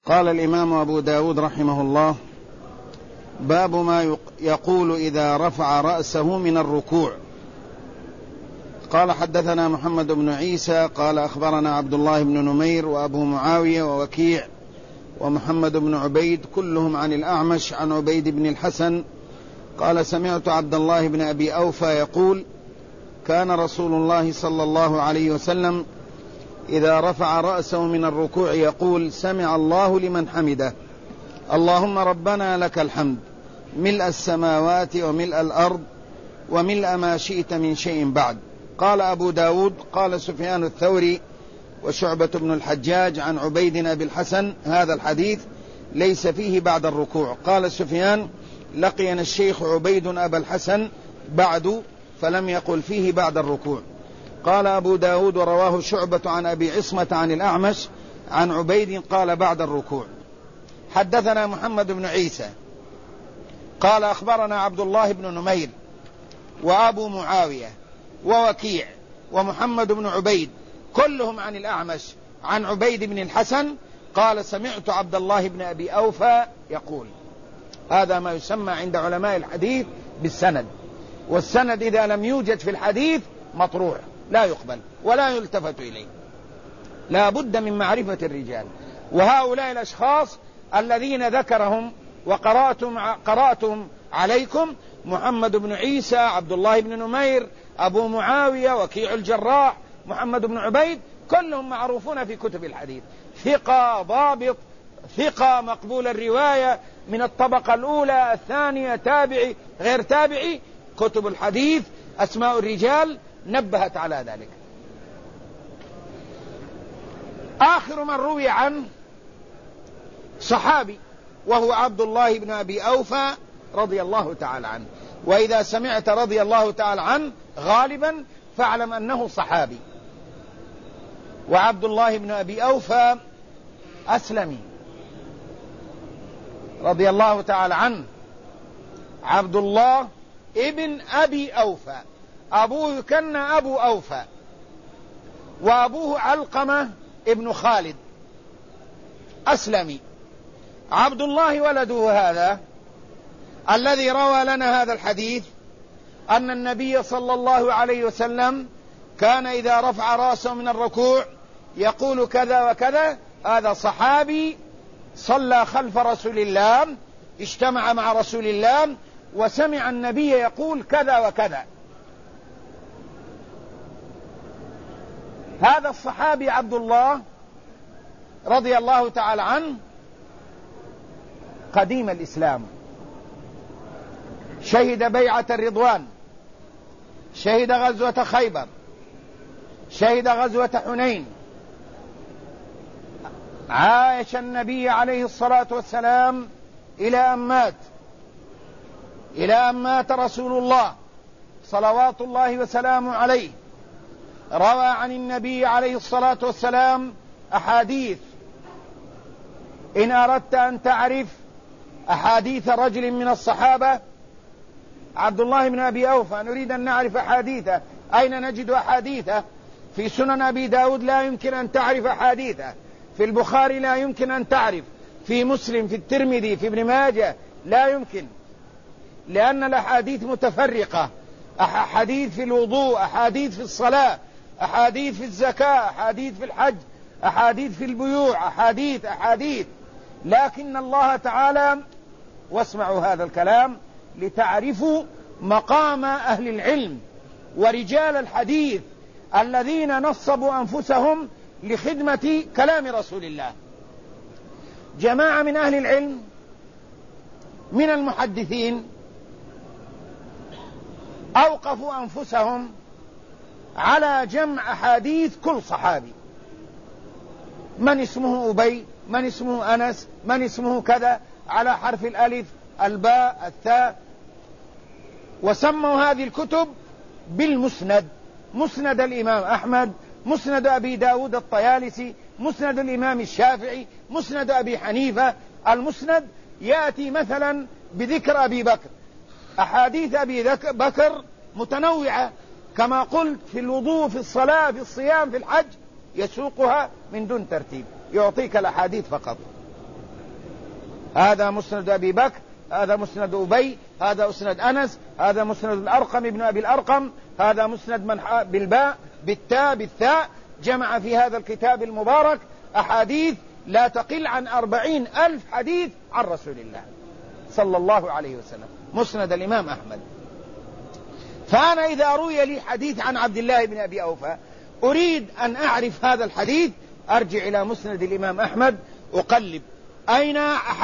قال الإمام أبو داود رحمه الله: باب ما يقول إذا رفع رأسه من الركوع. قال: حدثنا محمد بن عيسى قال أخبرنا عبد الله بن نمير وأبو معاوية ووكيع ومحمد بن عبيد كلهم عن الأعمش عن عبيد بن الحسن قال: سمعت عبد الله بن أبي أوفى يقول: كان رسول الله صلى الله عليه وسلم إذا رفع رأسه من الركوع يقول: سمع الله لمن حمده، اللهم ربنا لك الحمد ملء السماوات وملء الأرض وملء ما شئت من شيء بعد. قال أبو داود: قال سفيان الثوري وشعبة بن الحجاج عن عبيد أبي الحسن: هذا الحديث ليس فيه بعد الركوع. قال سفيان: لقينا الشيخ عبيد أبا الحسن بعد فلم يقل فيه بعد الركوع. قال أبو داود: ورواه شعبة عن أبي عصمة عن الأعمش عن عبيد قال بعد الركوع. حدثنا محمد بن عيسى قال أخبرنا عبد الله بن نمير وأبو معاوية ووكيع ومحمد بن عبيد كلهم عن الأعمش عن عبيد بن الحسن قال: سمعت عبد الله بن أبي أوفى يقول. هذا ما يسمى عند علماء الحديث بالسند، والسند إذا لم يوجد في الحديث مطروح لا يقبل ولا يلتفت إليه، لا بد من معرفة الرجال. وهؤلاء الأشخاص الذين ذكرهم وقرأتم عليكم: محمد بن عيسى، عبد الله بن نمير، أبو معاوية، وكيع الجراح، محمد بن عبيد، كلهم معروفون في كتب الحديث، ثقة ضابط، ثقة مقبول الرواية من الطبقة الأولى الثانية، تابعي غير تابعي. كتب الحديث أسماء الرجال نبهت على ذلك. آخر من روي عنه صحابي وهو عبد الله بن أبي أوفى رضي الله تعالى عنه، وإذا سمعت رضي الله تعالى عنه غالبا فاعلم أنه صحابي. وعبد الله بن أبي أوفى أسلمي رضي الله تعالى عنه، عبد الله ابن أبي أوفى، أبوه يكنى أبو أوفى، وأبوه علقمة ابن خالد أسلمي. عبد الله ولده هذا الذي روى لنا هذا الحديث أن النبي صلى الله عليه وسلم كان إذا رفع رأسه من الركوع يقول كذا وكذا. هذا صحابي صلى خلف رسول الله، اجتمع مع رسول الله وسمع النبي يقول كذا وكذا. هذا الصحابي عبد الله رضي الله تعالى عنه قديم الإسلام، شهد بيعة الرضوان، شهد غزوة خيبر، شهد غزوة حنين، عاش النبي عليه الصلاة والسلام إلى أن مات رسول الله صلوات الله وسلامه عليه. روى عن النبي عليه الصلاة والسلام أحاديث. إن أردت أن تعرف أحاديث رجل من الصحابة عبد الله بن أبي أوفى، نريد أن نعرف أحاديثه، أين نجد أحاديثه؟ في سنن أبي داود لا يمكن أن تعرف أحاديثه، في البخاري لا يمكن أن تعرف، في مسلم، في الترمذي، في ابن ماجه لا يمكن، لأن الأحاديث متفرقة، أحاديث في الوضوء، أحاديث في الصلاة، أحاديث في الزكاة، أحاديث في الحج، أحاديث في البيوع، أحاديث. لكن الله تعالى، واسمعوا هذا الكلام لتعرفوا مقام أهل العلم ورجال الحديث الذين نصبوا أنفسهم لخدمة كلام رسول الله. جماعة من أهل العلم من المحدثين أوقفوا أنفسهم على جمع أحاديث كل صحابي، من اسمه أبي، من اسمه أنس، من اسمه كذا، على حرف الألف، الباء، الثاء، وسموا هذه الكتب بالمسند: مسند الإمام أحمد، مسند أبي داود الطيالسي، مسند الإمام الشافعي، مسند أبي حنيفة. المسند يأتي مثلا بذكر أبي بكر، أحاديث أبي بكر متنوعة كما قلت في الوضوء، في الصلاة، في الصيام، في الحج، يسوقها من دون ترتيب، يعطيك الأحاديث فقط. هذا مسند أبي بكر، هذا مسند أبي، هذا مسند أنس، هذا مسند الأرقم ابن أبي الأرقم، هذا مسند من بالباء بالتاء بالثاء. جمع في هذا الكتاب المبارك أحاديث لا تقل عن 40,000 حديث عن رسول الله صلى الله عليه وسلم، مسند الإمام أحمد. فأنا إذا روي لي حديث عن عبد الله بن أبي أوفى أريد أن أعرف هذا الحديث، أرجع إلى مسند الإمام أحمد أقلب أين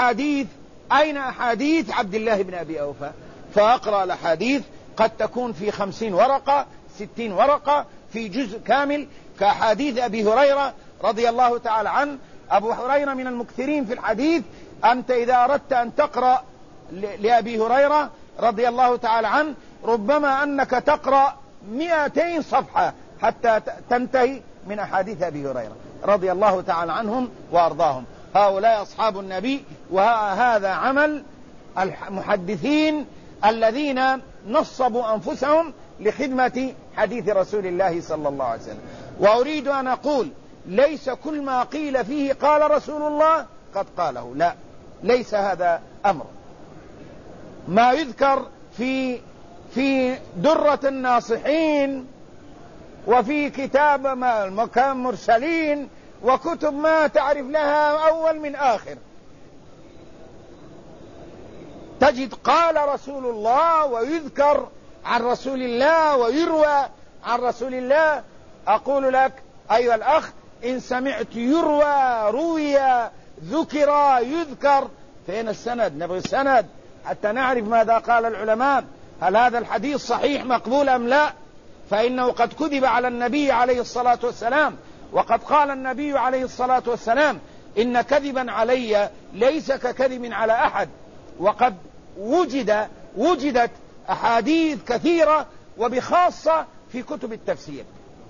أحاديث عبد الله بن أبي أوفى، فأقرأ الأحاديث قد تكون في 50 ورقة 60 ورقة في جزء كامل، كأحاديث أبي هريرة رضي الله تعالى عنه. أبو هريرة من المكثرين في الحديث. أنت إذا أردت أن تقرأ لأبي هريرة رضي الله تعالى عنه ربما أنك تقرأ 200 صفحة حتى تنتهي من أحاديث أبي هريرة رضي الله تعالى عنهم وأرضاهم. هؤلاء أصحاب النبي، وهذا عمل المحدثين الذين نصبوا أنفسهم لخدمة حديث رسول الله صلى الله عليه وسلم. وأريد أن أقول ليس كل ما قيل فيه قال رسول الله قد قاله، لا، ليس هذا أمر. ما يذكر في درة الناصحين وفي كتاب مكان مرسلين وكتب ما تعرف لها أول من آخر، تجد قال رسول الله ويذكر عن رسول الله ويروى عن رسول الله. أقول لك أيها الأخ، إن سمعت يروى روي ذكر يذكر، فين السند؟ نبغي السند حتى نعرف ماذا قال العلماء، هل هذا الحديث صحيح مقبول أم لا؟ فإنه قد كذب على النبي عليه الصلاة والسلام، وقد قال النبي عليه الصلاة والسلام إن كذبا علي ليس ككذب على أحد. وقد وجدت أحاديث كثيرة وبخاصة في كتب التفسير،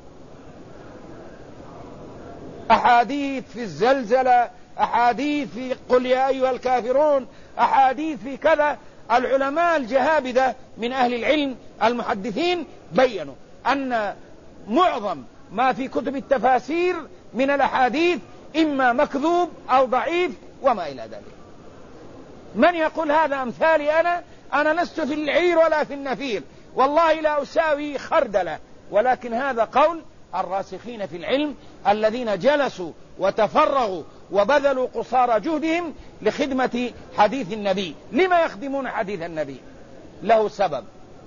أحاديث في الزلزلة، أحاديث في قل يا أيها الكافرون، أحاديث في كذا. العلماء الجهابذة من أهل العلم المحدثين بيّنوا أن معظم ما في كتب التفاسير من الأحاديث إما مكذوب أو ضعيف وما إلى ذلك. من يقول هذا أمثالي أنا لست في العير ولا في النفير، والله لا أساوي خردلة، ولكن هذا قول الراسخين في العلم الذين جلسوا وتفرغوا وبذلوا قصارى جهدهم لخدمة حديث النبي. لما يخدمون حديث النبي؟ له سبب.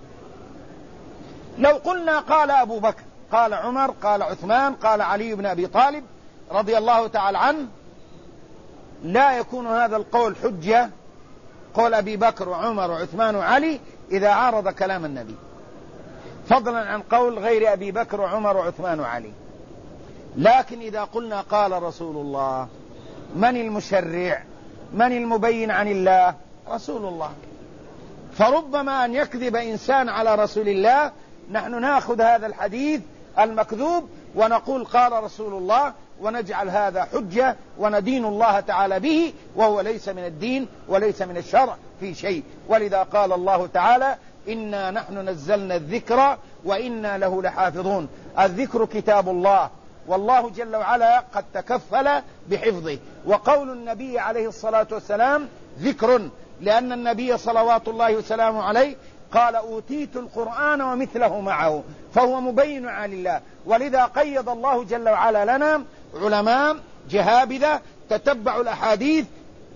لو قلنا قال أبو بكر، قال عمر، قال عثمان، قال علي بن أبي طالب رضي الله تعالى عنه، لا يكون هذا القول حجة، قول أبي بكر وعمر وعثمان وعلي، إذا عارض كلام النبي، فضلا عن قول غير أبي بكر وعمر وعثمان وعلي. لكن إذا قلنا قال رسول الله، من المشرع؟ من المبين عن الله؟ رسول الله. فربما أن يكذب إنسان على رسول الله، نحن نأخذ هذا الحديث المكذوب ونقول قال رسول الله، ونجعل هذا حجة وندين الله تعالى به، وهو ليس من الدين وليس من الشرع في شيء. ولذا قال الله تعالى إنا نحن نزلنا الذكر وإنا له لحافظون. الذكر كتاب الله، والله جل وعلا قد تكفل بحفظه. وقول النبي عليه الصلاة والسلام ذكر، لأن النبي صلوات الله وسلامه عليه قال أوتيت القرآن ومثله معه، فهو مبين عن الله. ولذا قيض الله جل وعلا لنا علماء جهابذة تتبعوا الأحاديث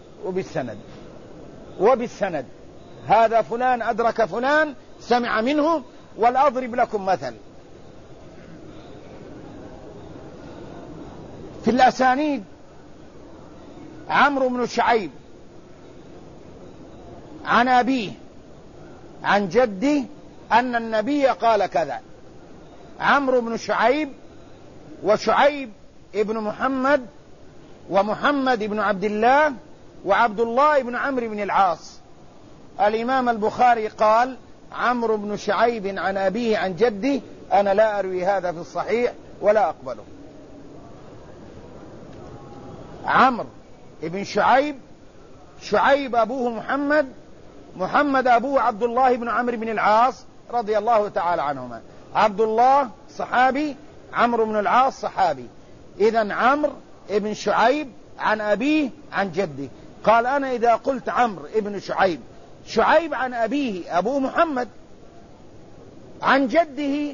وبالسند، هذا فلان أدرك فلان سمع منه. والأضرب لكم مثل في الأسانيد، عمرو بن شعيب عن أبيه عن جده أن النبي قال كذا. عمرو بن شعيب وشعيب ابن محمد ومحمد ابن عبد الله وعبد الله ابن عمرو بن العاص. الإمام البخاري قال عمرو بن شعيب عن أبيه عن جده، أنا لا أروي هذا في الصحيح ولا أقبله. عمرو ابن شعيب، شعيب أبوه محمد أبوه عبد الله بن عمرو بن العاص رضي الله تعالى عنهما. عبد الله صحابي، عمرو بن العاص صحابي. إذن عمرو ابن شعيب عن أبيه عن جده. قال أنا إذا قلت عمرو ابن شعيب، شعيب عن أبيه أبوه محمد، عن جده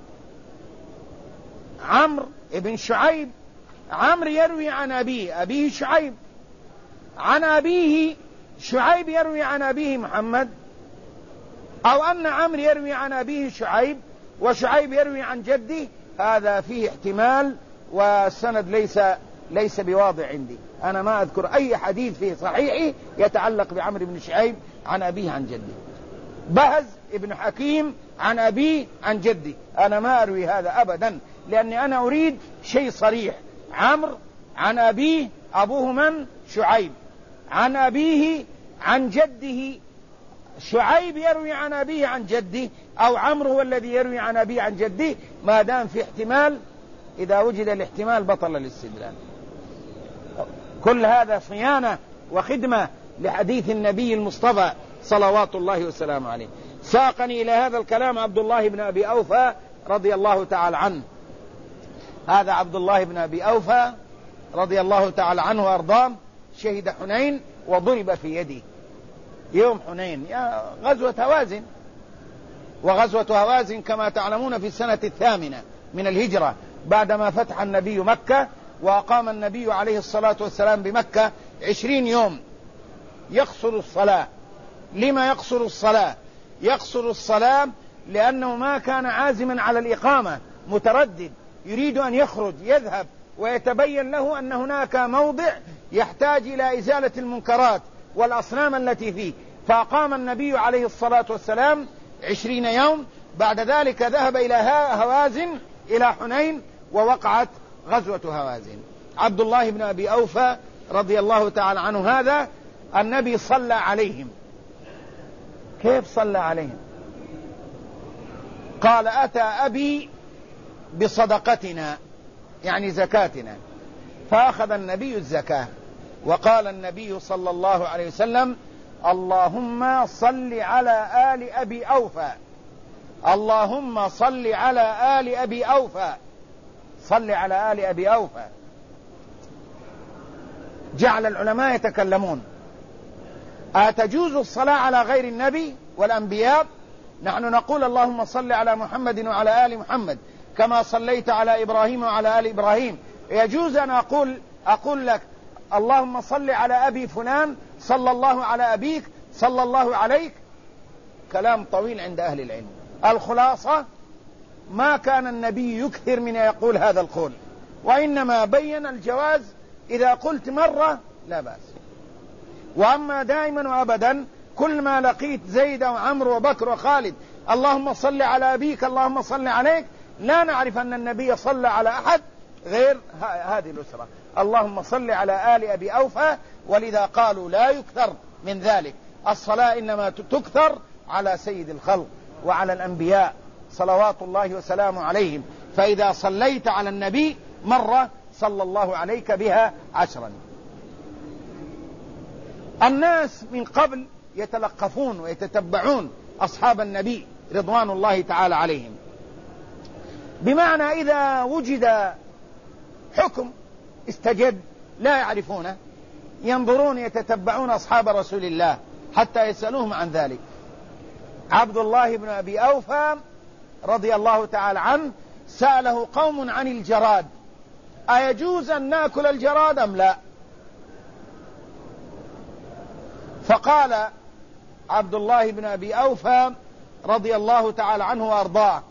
عمرو ابن شعيب، عمرو يروي عن أبيه أبيه شعيب، عن أبيه شعيب يروي عن أبيه محمد، أو أن عمرو يروي عن أبيه شعيب وشعيب يروي عن جده، هذا فيه احتمال، والسند ليس بواضح عندي. أنا ما أذكر أي حديث في صحيحي يتعلق بعمرو بن شعيب عن أبيه عن جده. بهز ابن حكيم عن أبيه عن جده، أنا ما أروي هذا أبدا، لأني أنا أريد شيء صريح. عمرو عن أبيه، أبوه من؟ شعيب، عن أبيه عن جده، شعيب يروي عن أبيه عن جده، أو عمرو هو الذي يروي عن أبيه عن جده. ما دام في احتمال، إذا وجد الاحتمال بطل الاستدلال. كل هذا صيانة وخدمة لحديث النبي المصطفى صلوات الله وسلامه عليه. ساقني إلى هذا الكلام عبد الله بن أبي أوفى رضي الله تعالى عنه. هذا عبد الله بن أبي أوفى رضي الله تعالى عنه وأرضاه شهد حنين وضرب في يده يوم حنين، غزوة هوازن. وغزوة هوازن كما تعلمون في السنة 8 من الهجرة، بعدما فتح النبي مكة، وأقام النبي عليه الصلاة والسلام بمكة 20 يوم يقصر الصلاة. لما يقصر الصلاة؟ يقصر الصلاة لأنه ما كان عازما على الإقامة، متردد، يريد أن يخرج يذهب، ويتبين له أن هناك موضع يحتاج إلى إزالة المنكرات والأصنام التي فيه، فأقام النبي عليه الصلاة والسلام 20 يوم. بعد ذلك ذهب إلى هوازن، إلى حنين، ووقعت غزوة هوازن. عبد الله بن أبي أوفى رضي الله تعالى عنه هذا النبي صلى عليهم. كيف صلى عليهم؟ قال أتى أبي بصدقتنا، يعني زكاتنا، فأخذ النبي الزكاة، وقال النبي صلى الله عليه وسلم اللهم صل على آل أبي أوفى، اللهم صل على آل أبي أوفى، صل على آل أبي أوفى. جعل العلماء يتكلمون: أتجوز الصلاة على غير النبي والأنبياء؟ نحن نقول اللهم صل على محمد وعلى آل محمد كما صليت على إبراهيم وعلى آل إبراهيم. يجوز أن أقول لك اللهم صل على أبي فلان، صلى الله على أبيك، صلى الله عليك؟ كلام طويل عند أهل العلم. الخلاصة ما كان النبي يكثر من يقول هذا القول، وإنما بين الجواز إذا قلت مرة لا بأس. وأما دائما وأبدا كل ما لقيت زيد وعمرو وبكر وخالد اللهم صل على أبيك، اللهم صل عليك، لا نعرف أن النبي صلى على أحد غير هذه الأسرة، اللهم صل على آل أبي أوفى. ولذا قالوا لا يكثر من ذلك، الصلاة إنما تكثر على سيد الخلق وعلى الأنبياء صلوات الله وسلامه عليهم. فإذا صليت على النبي مرة صلى الله عليك بها 10. الناس من قبل يتلقفون ويتتبعون أصحاب النبي رضوان الله تعالى عليهم، بمعنى إذا وجد حكم استجد لا يعرفونه ينظرون يتتبعون أصحاب رسول الله حتى يسألوهم عن ذلك. عبد الله بن أبي أوفى رضي الله تعالى عنه سأله قوم عن الجراد: أيجوز أن نأكل الجراد أم لا؟ فقال عبد الله بن أبي أوفى رضي الله تعالى عنه وأرضاه: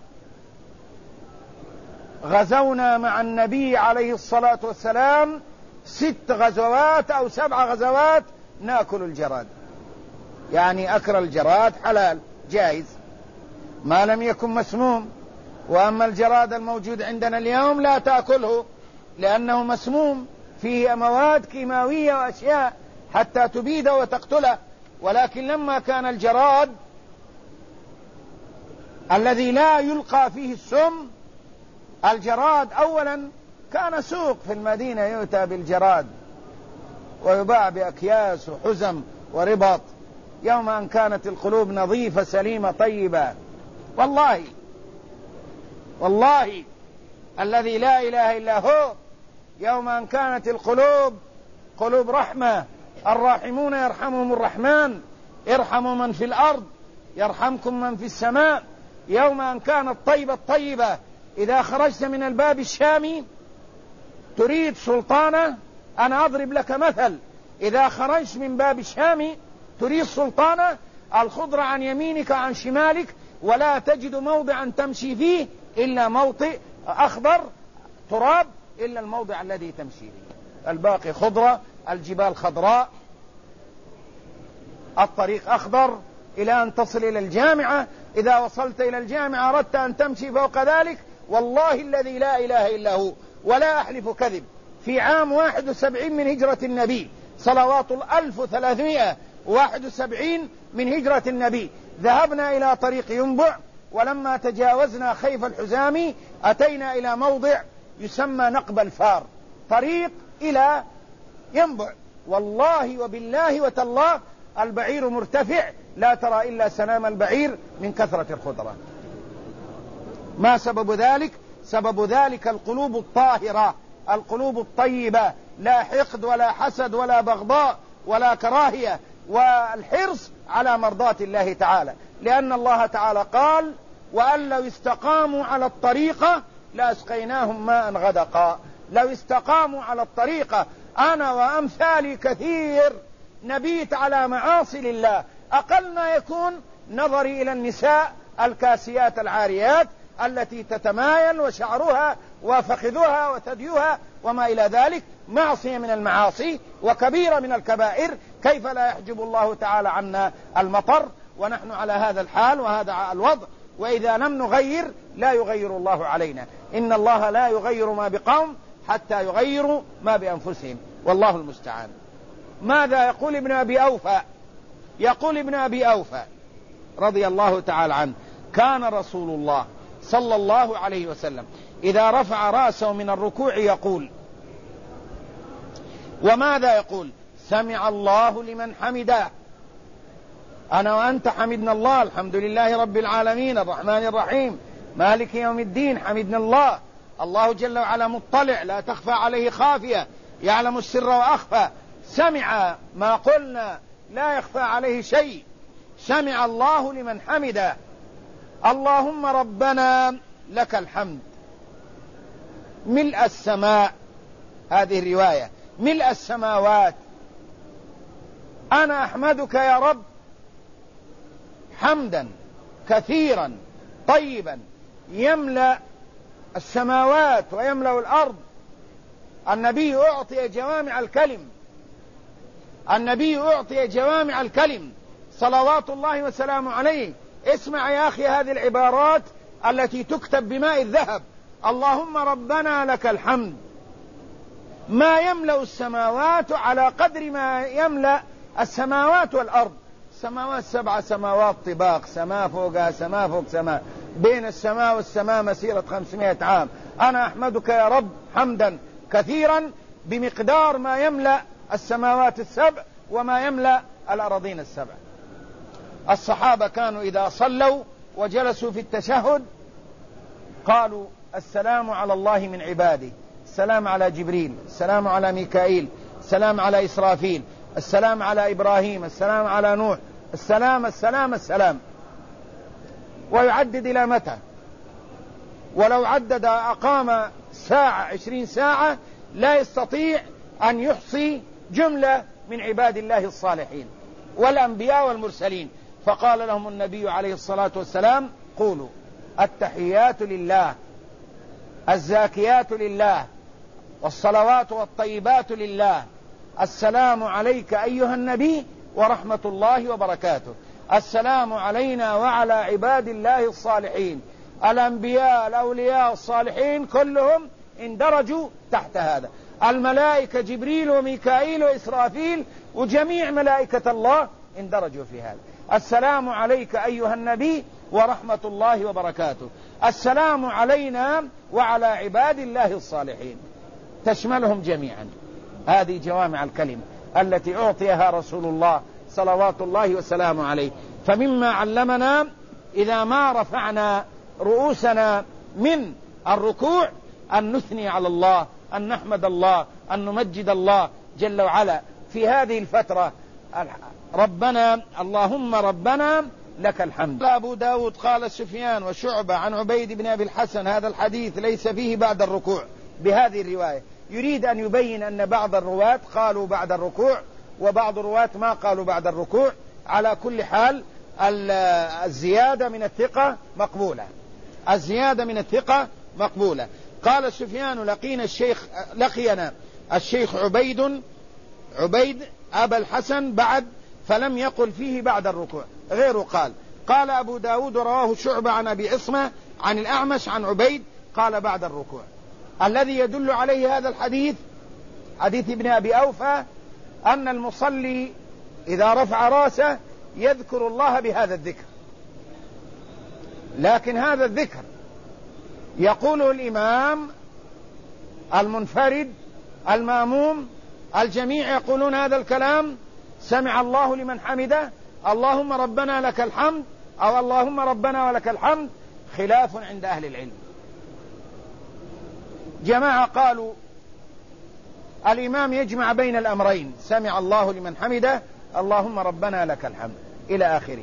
غزونا مع النبي عليه الصلاة والسلام 6 غزوات أو 7 غزوات نأكل الجراد، يعني أكل الجراد حلال جائز ما لم يكن مسموم. وأما الجراد الموجود عندنا اليوم لا تأكله لأنه مسموم، فيه مواد كيماوية وأشياء حتى تبيده وتقتله. ولكن لما كان الجراد الذي لا يلقى فيه السم، الجراد أولا كان سوق في المدينة يؤتى بالجراد ويباع بأكياس وحزم وربط، يوم أن كانت القلوب نظيفة سليمة طيبة. والله الذي لا إله إلا هو، يوم أن كانت القلوب قلوب رحمة الراحمون يرحمهم الرحمن ارحموا من في الأرض يرحمكم من في السماء. يوم أن كانت الطيبة إذا خرجت من الباب الشامي تريد سلطانة، أنا أضرب لك مثل، إذا خرجت من باب الشامي تريد سلطانة، الخضرة عن يمينك وعن شمالك، ولا تجد موضعا تمشي فيه إلا موطئ أخضر تراب إلا الموضع الذي تمشي فيه، الباقي خضرة، الجبال خضراء، الطريق أخضر، إلى أن تصل إلى الجامعة. إذا وصلت إلى الجامعة أردت أن تمشي فوق ذلك، والله الذي لا إله إلا هو ولا أحلف كذب، في عام 71 من هجرة النبي صلوات 1371 من هجرة النبي ذهبنا إلى طريق ينبع، ولما تجاوزنا خيف الحزامي أتينا إلى موضع يسمى نقب الفار، طريق إلى ينبع، والله وبالله وتالله البعير مرتفع لا ترى إلا سنام البعير من كثرة الخضرة. ما سبب ذلك؟ سبب ذلك القلوب الطاهرة، القلوب الطيبة، لا حقد ولا حسد ولا بغضاء ولا كراهية، والحرص على مرضاة الله تعالى، لأن الله تعالى قال: وأن لو استقاموا على الطريقة لأسقيناهم ماء غدقا. لو استقاموا على الطريقة، أنا وأمثالي كثير نبيت على معاصي لله، أقل ما يكون نظري إلى النساء الكاسيات العاريات التي تتمايل وشعرها وفخذها وثديها وما إلى ذلك، معصية من المعاصي وكبيرة من الكبائر. كيف لا يحجب الله تعالى عنا المطر ونحن على هذا الحال وهذا الوضع؟ وإذا لم نغير لا يغير الله علينا، إن الله لا يغير ما بقوم حتى يغيروا ما بأنفسهم، والله المستعان. ماذا يقول ابن أبي أوفى؟ يقول ابن أبي أوفى رضي الله تعالى عنه: كان رسول الله صلى الله عليه وسلم إذا رفع رأسه من الركوع يقول، وماذا يقول؟ سمع الله لمن حمده. أنا وأنت حمدنا الله، الحمد لله رب العالمين الرحمن الرحيم مالك يوم الدين، حمدنا الله. الله جل وعلا مطلع لا تخفى عليه خافية، يعلم السر وأخفى، سمع ما قلنا لا يخفى عليه شيء. سمع الله لمن حمده. اللهم ربنا لك الحمد ملء السماء، هذه الرواية، ملء السماوات. أنا أحمدك يا رب حمدا كثيرا طيبا يملأ السماوات ويملأ الأرض. النبي أعطي جوامع الكلم، النبي أعطي جوامع الكلم صلوات الله وسلامه عليه. اسمع يا أخي هذه العبارات التي تكتب بماء الذهب: اللهم ربنا لك الحمد، ما يملأ السماوات على قدر ما يملأ السماوات والأرض. السماوات 7 سماوات طباق، سماء فوقها سماء فوق سماء، بين السماء والسماء مسيرة 500 عام. أنا أحمدك يا رب حمدا كثيرا بمقدار ما يملأ السماوات 7 وما يملأ الأراضين 7. الصحابة كانوا إذا صلوا وجلسوا في التشهد قالوا: السلام على الله من عباده، السلام على جبريل، السلام على ميكائيل، السلام على إسرافيل، السلام على إبراهيم، السلام على نوح، السلام السلام السلام. ويعدد إلى متى؟ ولو عدد أقام ساعة 20 ساعة لا يستطيع أن يحصي جملة من عباد الله الصالحين والأنبياء والمرسلين. فقال لهم النبي عليه الصلاة والسلام: قولوا التحيات لله، الزاكيات لله، والصلوات والطيبات لله، السلام عليك أيها النبي ورحمة الله وبركاته، السلام علينا وعلى عباد الله الصالحين. الأنبياء الأولياء الصالحين كلهم اندرجوا تحت هذا، الملائكة جبريل وميكائيل وإسرافيل وجميع ملائكة الله اندرجوا في هذا. السلام عليك أيها النبي ورحمة الله وبركاته، السلام علينا وعلى عباد الله الصالحين، تشملهم جميعا. هذه جوامع الكلمة التي أعطيها رسول الله صلوات الله وسلامه عليه. فمما علمنا إذا ما رفعنا رؤوسنا من الركوع أن نثني على الله، أن نحمد الله، أن نمجد الله جل وعلا. في هذه الفترة ربنا اللهم ربنا لك الحمد. أبو داود قال سفيان وشعبة عن عبيد بن أبي الحسن هذا الحديث ليس فيه بعد الركوع بهذه الرواية. يريد أن يبين أن بعض الرواة قالوا بعد الركوع وبعض الرواة ما قالوا بعد الركوع. على كل حال الزيادة من الثقة مقبولة، الزيادة من الثقة مقبولة. قال سفيان لقينا الشيخ عبيد أبا الحسن بعد فلم يقل فيه بعد الركوع غيره قال أبو داود رواه شعبة عن أبي عصمة عن الأعمش عن عبيد قال بعد الركوع. الذي يدل عليه هذا الحديث حديث ابن أبي أوفى أن المصلي إذا رفع راسه يذكر الله بهذا الذكر، لكن هذا الذكر يقوله الإمام، المنفرد، المأموم، الجميع يقولون هذا الكلام سمع الله لمن حمده، اللهم ربنا لك الحمد، أو اللهم ربنا ولك الحمد، خلاف عند أهل العلم. جماعة قالوا الإمام يجمع بين الأمرين، سمع الله لمن حمده، اللهم ربنا لك الحمد إلى آخره.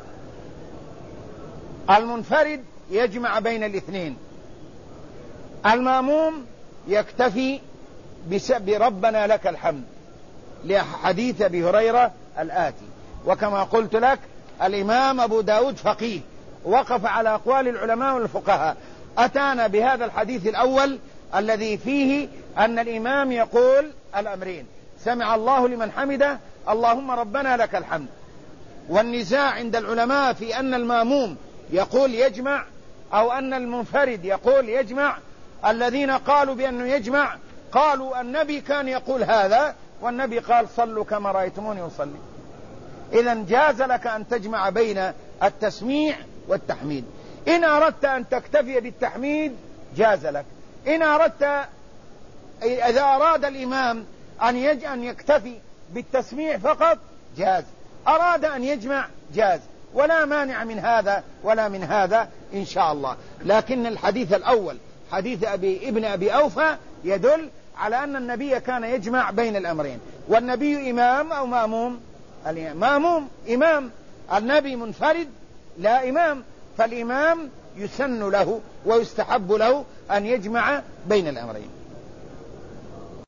المنفرد يجمع بين الاثنين، المأموم يكتفي بربنا لك الحمد لحديث أبي هريرة الآتي. وكما قلت لك الإمام أبو داود فقيه وقف على أقوال العلماء والفقهاء، أتانا بهذا الحديث الأول الذي فيه أن الإمام يقول الأمرين، سمع الله لمن حمده، اللهم ربنا لك الحمد. والنزاع عند العلماء في أن المأموم يقول يجمع أو أن المنفرد يقول يجمع. الذين قالوا بأنه يجمع قالوا النبي كان يقول هذا، والنبي قال صلوا كما رأيتموني أصلي. إذن جاز لك أن تجمع بين التسميع والتحميد. إن أردت أن تكتفي بالتحميد جاز لك، إذا أراد الإمام أن يكتفي بالتسميع فقط جاز، أراد أن يجمع جاز، ولا مانع من هذا ولا من هذا إن شاء الله. لكن الحديث الأول حديث ابن أبي أوفى يدل على أن النبي كان يجمع بين الأمرين. والنبي إمام أو مأموم؟ مأموم، إمام. النبي منفرد لا إمام، فالإمام يسن له ويستحب له أن يجمع بين الأمرين.